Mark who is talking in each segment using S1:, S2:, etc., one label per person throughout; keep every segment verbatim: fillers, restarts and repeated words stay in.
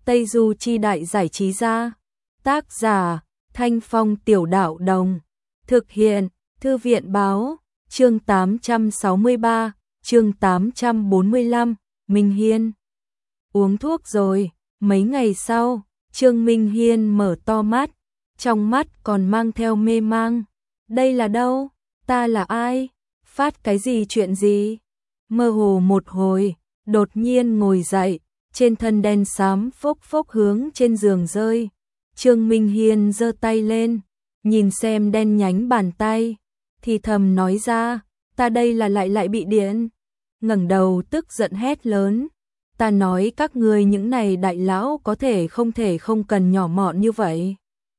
S1: Tây Du Chi Đại Giải Trí Gia. Tác giả Thanh Phong Tiểu Đạo Đồng. Thực hiện Thư viện Báo. Chương tám trăm sáu mươi ba, chương tám trăm bốn mươi lăm, Minh Hiên. Uống thuốc rồi. Mấy ngày sau, Trương Minh Hiên mở to mắt, trong mắt còn mang theo mê mang. Đây là đâu? Ta là ai? Phát cái gì chuyện gì? Mơ hồ một hồi, đột nhiên ngồi dậy, trên thân đen xám phốc phốc hướng trên giường rơi. Trương Minh Hiên giơ tay lên, nhìn xem đen nhánh bàn tay, thì thầm nói ra, ta đây là lại lại bị điện. Ngẩng đầu tức giận hét lớn, ta nói các ngươi những này đại lão có thể không thể không cần nhỏ mọn như vậy.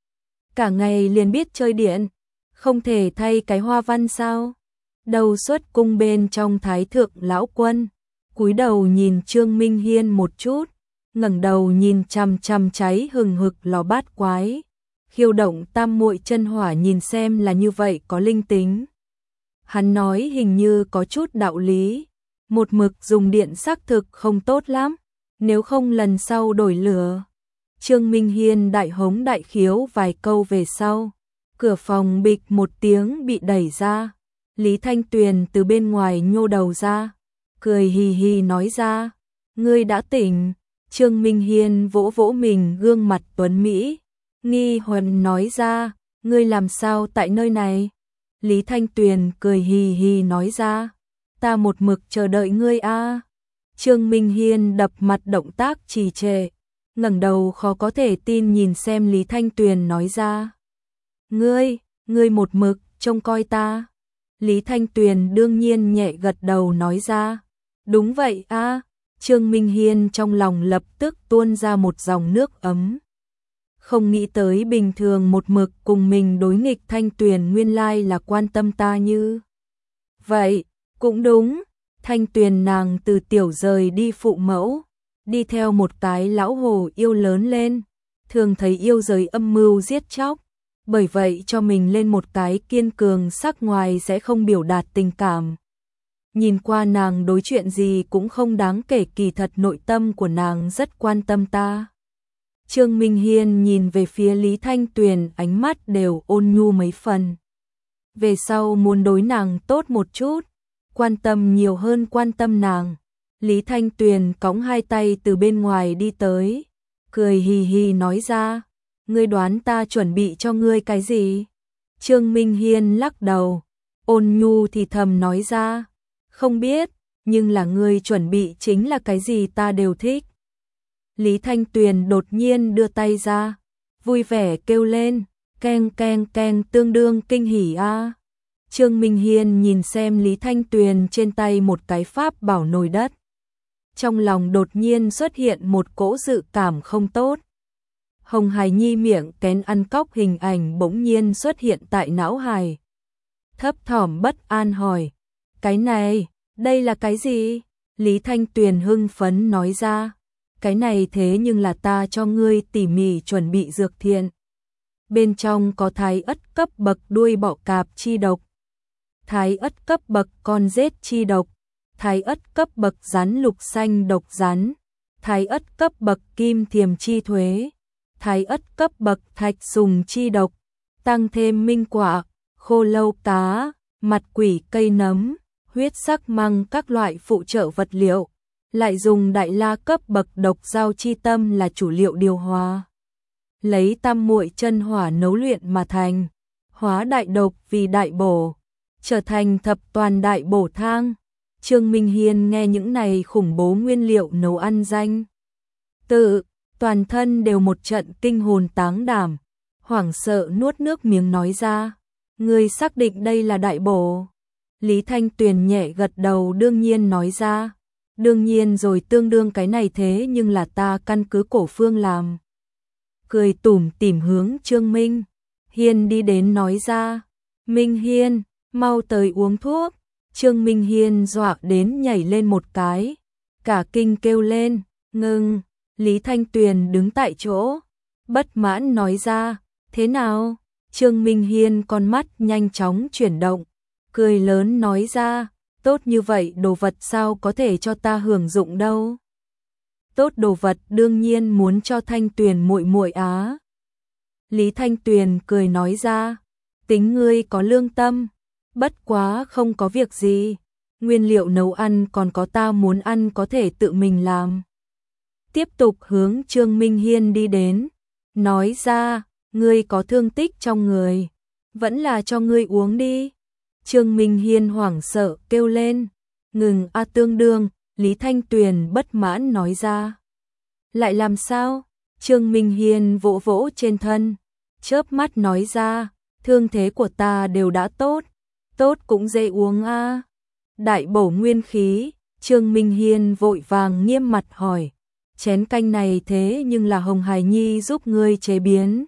S1: Cả ngày liền biết chơi điện, không thể thay cái hoa văn sao? Đầu xuất cung bên trong thái thượng lão quân, cúi đầu nhìn Trương Minh Hiên một chút, ngẩng đầu nhìn chằm chằm cháy hừng hực lò bát quái, khiêu động tam muội chân hỏa nhìn xem là như vậy có linh tính. Hắn nói hình như có chút đạo lý, một mực dùng điện xác thực không tốt lắm, nếu không lần sau đổi lửa. Trương Minh Hiên đại hống đại khiếu vài câu về sau, cửa phòng bịch một tiếng bị đẩy ra, Lý Thanh Tuyền từ bên ngoài nhô đầu ra, cười hì hì nói ra, ngươi đã tỉnh. Trương Minh Hiên vỗ vỗ mình gương mặt tuấn Mỹ, nghi huần nói ra, ngươi làm sao tại nơi này? Lý Thanh Tuyền cười hì hì nói ra, ta một mực chờ đợi ngươi a. Trương Minh Hiên đập mặt động tác trì trệ, ngẩng đầu khó có thể tin nhìn xem Lý Thanh Tuyền nói ra, ngươi, ngươi một mực trông coi ta. Lý Thanh Tuyền đương nhiên nhẹ gật đầu nói ra, đúng vậy a. Trương Minh Hiên trong lòng lập tức tuôn ra một dòng nước ấm. Không nghĩ tới bình thường một mực cùng mình đối nghịch Thanh Tuyền nguyên lai là quan tâm ta như vậy. Cũng đúng, Thanh Tuyền nàng từ tiểu rời đi phụ mẫu, đi theo một cái lão hồ yêu lớn lên, thường thấy yêu giới âm mưu giết chóc, bởi vậy cho mình lên một cái kiên cường sắc ngoài sẽ không biểu đạt tình cảm. Nhìn qua nàng đối chuyện gì cũng không đáng kể, kỳ thật nội tâm của nàng rất quan tâm ta. Trương Minh Hiên nhìn về phía Lý Thanh Tuyền, ánh mắt đều ôn nhu mấy phần. Về sau muốn đối nàng tốt một chút, quan tâm nhiều hơn quan tâm nàng. Lý Thanh Tuyền cõng hai tay từ bên ngoài đi tới, cười hì hì nói ra, ngươi đoán ta chuẩn bị cho ngươi cái gì? Trương Minh Hiên lắc đầu, ôn nhu thì thầm nói ra, không biết, nhưng là ngươi chuẩn bị chính là cái gì ta đều thích. Lý Thanh Tuyền đột nhiên đưa tay ra, vui vẻ kêu lên, keng keng keng, tương đương kinh hỉ a. Trương Minh Hiên nhìn xem Lý Thanh Tuyền trên tay một cái pháp bảo nồi đất, trong lòng đột nhiên xuất hiện một cỗ dự cảm không tốt. Hồng Hải Nhi miệng kén ăn cóc hình ảnh bỗng nhiên xuất hiện tại não hài. Thấp thỏm bất an hỏi, cái này, đây là cái gì? Lý Thanh Tuyền hưng phấn nói ra, cái này thế nhưng là ta cho ngươi tỉ mỉ chuẩn bị dược thiện. Bên trong có thái ất cấp bậc đuôi bọ cạp chi độc, thái ất cấp bậc con rết chi độc, thái ất cấp bậc rắn lục xanh độc rắn, thái ất cấp bậc kim thiềm chi thuế, thái ất cấp bậc thạch sùng chi độc, tăng thêm minh quả, khô lâu cá, mặt quỷ cây nấm, huyết sắc măng các loại phụ trợ vật liệu, lại dùng đại la cấp bậc độc giao chi tâm là chủ liệu điều hòa. Lấy tam muội chân hỏa nấu luyện mà thành, hóa đại độc vì đại bổ, trở thành thập toàn đại bổ thang. Trương Minh Hiên nghe những này khủng bố nguyên liệu nấu ăn danh tự, toàn thân đều một trận kinh hồn táng đảm, hoảng sợ nuốt nước miếng nói ra, ngươi xác định đây là đại bổ? Lý Thanh Tuyền nhẹ gật đầu đương nhiên nói ra, đương nhiên rồi, tương đương cái này thế nhưng là ta căn cứ cổ phương làm. Cười tủm tỉm hướng Trương Minh Hiên đi đến nói ra, Minh Hiên, mau tới uống thuốc. Trương Minh Hiên dọa đến nhảy lên một cái, cả kinh kêu lên, ngưng. Lý Thanh Tuyền đứng tại chỗ, bất mãn nói ra, thế nào? Trương Minh Hiên con mắt nhanh chóng chuyển động, cười lớn nói ra, tốt như vậy đồ vật sao có thể cho ta hưởng dụng đâu. tốt đồ vật đương nhiên muốn cho Thanh Tuyền muội muội á. Lý Thanh Tuyền cười nói ra, tính ngươi có lương tâm, bất quá không có việc gì, nguyên liệu nấu ăn còn có ta muốn ăn có thể tự mình làm. Tiếp tục hướng Trương Minh Hiên đi đến, nói ra, ngươi có thương tích trong người, vẫn là cho ngươi uống đi. Trương Minh Hiên hoảng sợ kêu lên, ngừng a tương đương, Lý Thanh Tuyền bất mãn nói ra. Lại làm sao? Trương Minh Hiên vỗ vỗ trên thân, chớp mắt nói ra, thương thế của ta đều đã tốt, tốt cũng dễ uống a. Đại bổ nguyên khí, Trương Minh Hiên vội vàng nghiêm mặt hỏi, chén canh này thế nhưng là Hồng Hải Nhi giúp ngươi chế biến.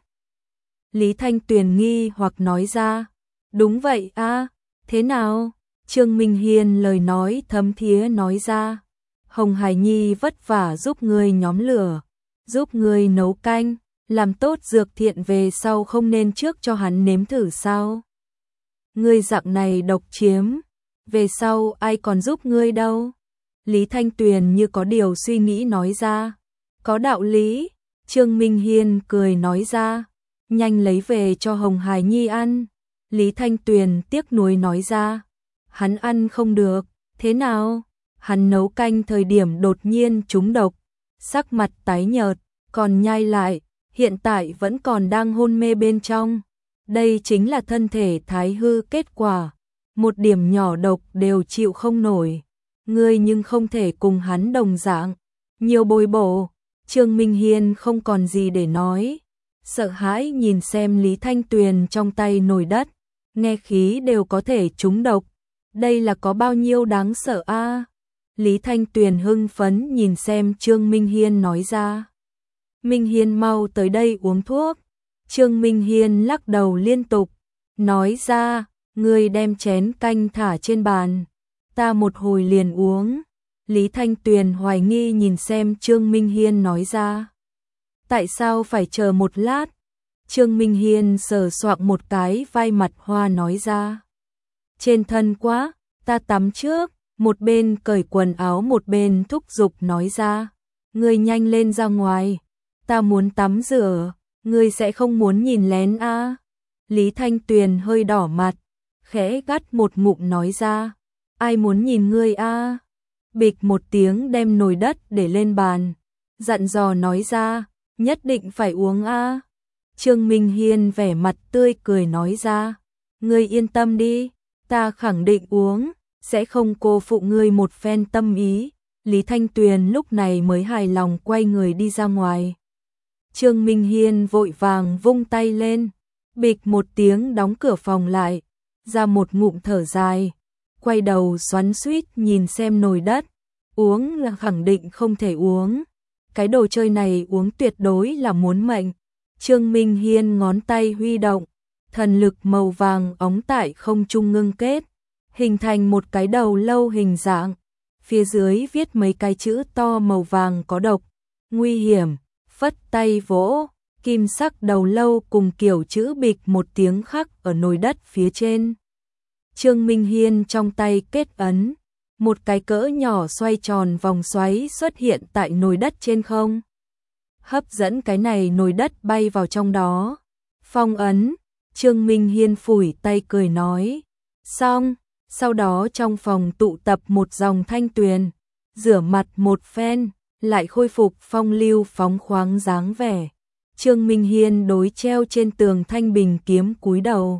S1: Lý Thanh Tuyền nghi hoặc nói ra, đúng vậy a, thế nào? Trương Minh Hiên lời nói thấm thía nói ra, Hồng Hải Nhi vất vả giúp ngươi nhóm lửa, giúp ngươi nấu canh, làm tốt dược thiện về sau không nên trước cho hắn nếm thử sao? Ngươi dạng này độc chiếm, về sau ai còn giúp ngươi đâu? Lý Thanh Tuyền như có điều suy nghĩ nói ra, có đạo lý. Trương Minh Hiên cười nói ra, nhanh lấy về cho Hồng Hải Nhi ăn. Lý Thanh Tuyền tiếc nuối nói ra, hắn ăn không được, thế nào? Hắn nấu canh thời điểm đột nhiên trúng độc, sắc mặt tái nhợt, còn nhai lại, hiện tại vẫn còn đang hôn mê bên trong. Đây chính là thân thể thái hư kết quả, một điểm nhỏ độc đều chịu không nổi. Ngươi nhưng không thể cùng hắn đồng dạng, nhiều bồi bổ. Trương Minh Hiên không còn gì để nói, sợ hãi nhìn xem Lý Thanh Tuyền trong tay nồi đất, nghe khí đều có thể trúng độc, đây là có bao nhiêu đáng sợ a? Lý Thanh Tuyền hưng phấn nhìn xem Trương Minh Hiên nói ra, Minh Hiên mau tới đây uống thuốc. Trương Minh Hiên lắc đầu liên tục, nói ra, ngươi đem chén canh thả trên bàn, ta một hồi liền uống. Lý Thanh Tuyền hoài nghi nhìn xem Trương Minh Hiên nói ra, tại sao phải chờ một lát? Trương Minh Hiên sờ soạng một cái vai mặt hoa nói ra, trên thân quá, ta tắm trước. Một bên cởi quần áo một bên thúc giục nói ra, ngươi nhanh lên ra ngoài, ta muốn tắm rửa, ngươi sẽ không muốn nhìn lén a? À? Lý Thanh Tuyền hơi đỏ mặt, khẽ gắt một ngụm nói ra, ai muốn nhìn ngươi a? À? Bịch một tiếng đem nồi đất để lên bàn, dặn dò nói ra, nhất định phải uống a. À? Trương Minh Hiên vẻ mặt tươi cười nói ra, ngươi yên tâm đi, ta khẳng định uống, sẽ không cô phụ ngươi một phen tâm ý. Lý Thanh Tuyền lúc này mới hài lòng quay người đi ra ngoài. Trương Minh Hiên vội vàng vung tay lên, bịch một tiếng đóng cửa phòng lại, ra một ngụm thở dài, quay đầu xoắn xuýt nhìn xem nồi đất, uống là khẳng định không thể uống, cái đồ chơi này uống tuyệt đối là muốn mệnh. Trương Minh Hiên ngón tay huy động, thần lực màu vàng óng tại không trung ngưng kết, hình thành một cái đầu lâu hình dạng, phía dưới viết mấy cái chữ to màu vàng có độc, nguy hiểm, phất tay vỗ, kim sắc đầu lâu cùng kiểu chữ bịch một tiếng khắc ở nồi đất phía trên. Trương Minh Hiên trong tay kết ấn, một cái cỡ nhỏ xoay tròn vòng xoáy xuất hiện tại nồi đất trên không, hấp dẫn cái này nồi đất bay vào trong đó. Phong ấn, Trương Minh Hiên phủi tay cười nói, xong. Sau đó trong phòng tụ tập một dòng thanh tuyền, rửa mặt một phen, lại khôi phục phong lưu phóng khoáng dáng vẻ. Trương Minh Hiên đối treo trên tường thanh bình kiếm cúi đầu,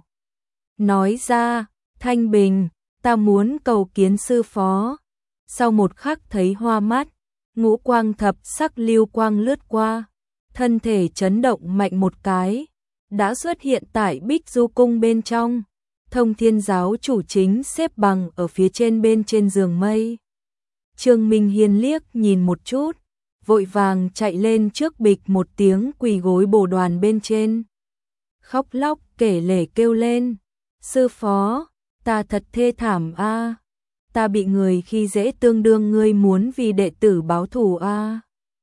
S1: nói ra, Thanh Bình, ta muốn cầu kiến sư phó. Sau một khắc thấy hoa mắt, ngũ quang thập sắc lưu quang lướt qua, thân thể chấn động mạnh một cái, đã xuất hiện tại Bích Du cung bên trong. Thông Thiên giáo chủ chính xếp bằng ở phía trên bên trên giường mây. Trương Minh Hiên liếc nhìn một chút, vội vàng chạy lên trước bịch một tiếng quỳ gối bồ đoàn bên trên. Khóc lóc kể lể kêu lên, sư phó, ta thật thê thảm a, ta bị người khi dễ tương đương ngươi muốn vì đệ tử báo thù a.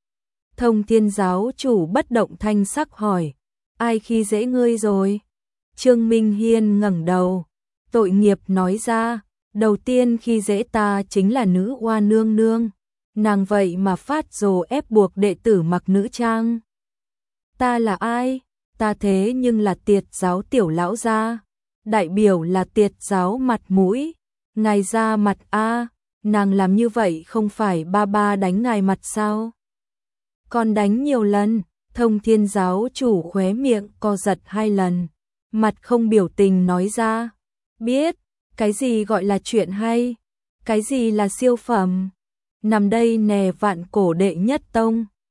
S1: Thông Thiên giáo chủ bất động thanh sắc hỏi, ai khi dễ ngươi rồi? Trương Minh Hiên ngẩng đầu, tội nghiệp nói ra, đầu tiên khi dễ ta chính là nữ oa nương nương, nàng vậy mà phát rồ ép buộc đệ tử mặc nữ trang. Ta là ai? Ta thế nhưng là Tiệt giáo tiểu lão gia, đại biểu là Tiệt giáo mặt mũi, ngài ra mặt a, nàng làm như vậy không phải ba ba đánh ngài mặt sao? Còn đánh nhiều lần, Thông Thiên giáo chủ khóe miệng co giật hai lần, mặt không biểu tình nói ra, biết, cái gì gọi là chuyện hay, cái gì là siêu phẩm, nằm đây nè vạn cổ đệ nhất tông,